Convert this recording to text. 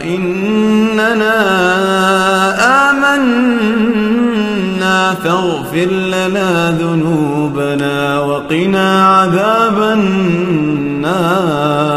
إننا آمنا فاغفر لنا ذنوبنا وقنا عذاب النار.